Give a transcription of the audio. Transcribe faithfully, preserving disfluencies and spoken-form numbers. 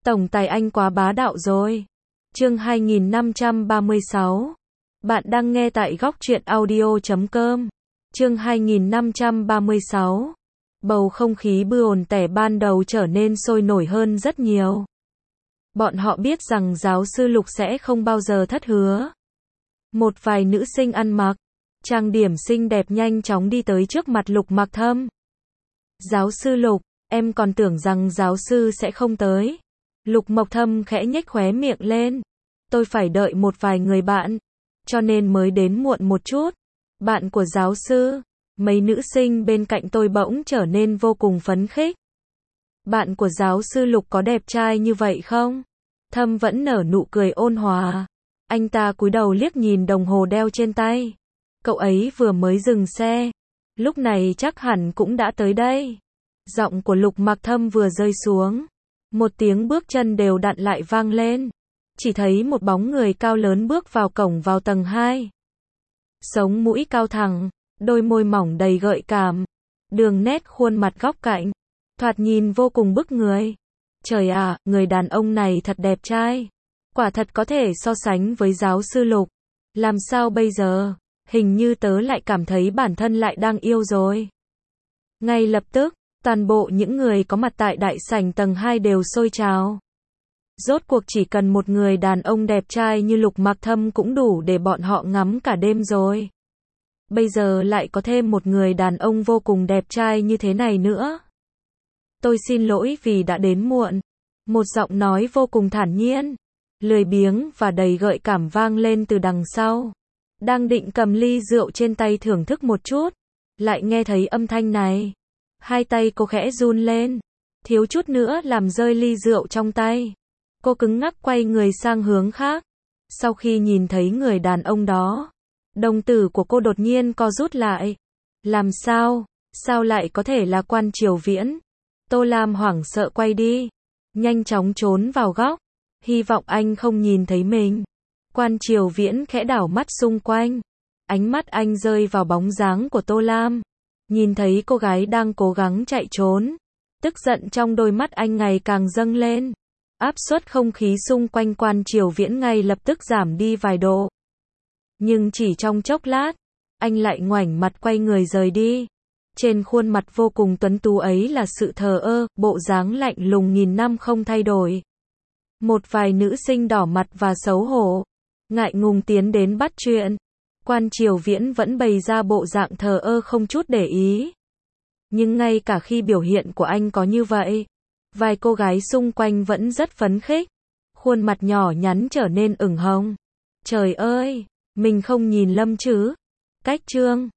Tổng tài anh quá bá đạo rồi. Chương hai nghìn năm trăm ba mươi sáu. Bạn đang nghe tại góc truyện audio chấm com. Chương hai nghìn năm trăm ba mươi sáu. Bầu không khí bư ồn tẻ ban đầu trở nên sôi nổi hơn rất nhiều. Bọn họ biết rằng giáo sư Lục sẽ không bao giờ thất hứa. Một vài nữ sinh ăn mặc, trang điểm xinh đẹp nhanh chóng đi tới trước mặt Lục Mặc Thâm. Giáo sư Lục, em còn tưởng rằng giáo sư sẽ không tới. Lục Mộc Thâm khẽ nhếch khóe miệng lên. Tôi phải đợi một vài người bạn, cho nên mới đến muộn một chút. Bạn của giáo sư, mấy nữ sinh bên cạnh tôi bỗng trở nên vô cùng phấn khích. Bạn của giáo sư Lục có đẹp trai như vậy không? Thâm vẫn nở nụ cười ôn hòa. Anh ta cúi đầu liếc nhìn đồng hồ đeo trên tay. Cậu ấy vừa mới dừng xe. Lúc này chắc hẳn cũng đã tới đây. Giọng của Lục Mặc Thâm vừa rơi xuống. Một tiếng bước chân đều đặn lại vang lên. Chỉ thấy một bóng người cao lớn bước vào cổng vào tầng hai. Sống mũi cao thẳng, đôi môi mỏng đầy gợi cảm. Đường nét khuôn mặt góc cạnh. Thoạt nhìn vô cùng bức người. Trời ạ, người đàn ông này thật đẹp trai. Quả thật có thể so sánh với giáo sư Lục. Làm sao bây giờ? Hình như tớ lại cảm thấy bản thân lại đang yêu rồi. Ngay lập tức, toàn bộ những người có mặt tại đại sảnh tầng hai đều sôi trào. Rốt cuộc chỉ cần một người đàn ông đẹp trai như Lục Mặc Thâm cũng đủ để bọn họ ngắm cả đêm rồi. Bây giờ lại có thêm một người đàn ông vô cùng đẹp trai như thế này nữa. Tôi xin lỗi vì đã đến muộn. Một giọng nói vô cùng thản nhiên, lười biếng và đầy gợi cảm vang lên từ đằng sau. Đang định cầm ly rượu trên tay thưởng thức một chút, lại nghe thấy âm thanh này. Hai tay cô khẽ run lên, thiếu chút nữa làm rơi ly rượu trong tay. Cô cứng ngắc quay người sang hướng khác. Sau khi nhìn thấy người đàn ông đó, đồng tử của cô đột nhiên co rút lại. Làm sao? Sao lại có thể là Quan Triều Viễn? Tô Lam hoảng sợ quay đi, nhanh chóng trốn vào góc, hy vọng anh không nhìn thấy mình. Quan Triều Viễn khẽ đảo mắt xung quanh, ánh mắt anh rơi vào bóng dáng của Tô Lam. Nhìn thấy cô gái đang cố gắng chạy trốn, tức giận trong đôi mắt anh ngày càng dâng lên. Áp suất không khí xung quanh Quan Triều Viễn ngay lập tức giảm đi vài độ. Nhưng chỉ trong chốc lát, anh lại ngoảnh mặt quay người rời đi. Trên khuôn mặt vô cùng tuấn tú ấy là sự thờ ơ, bộ dáng lạnh lùng nghìn năm không thay đổi. Một vài nữ sinh đỏ mặt và xấu hổ, ngại ngùng tiến đến bắt chuyện. Quan Triều Viễn vẫn bày ra bộ dạng thờ ơ không chút để ý. Nhưng ngay cả khi biểu hiện của anh có như vậy, vài cô gái xung quanh vẫn rất phấn khích. Khuôn mặt nhỏ nhắn trở nên ửng hồng. Trời ơi, mình không nhìn lầm chứ? Cách chương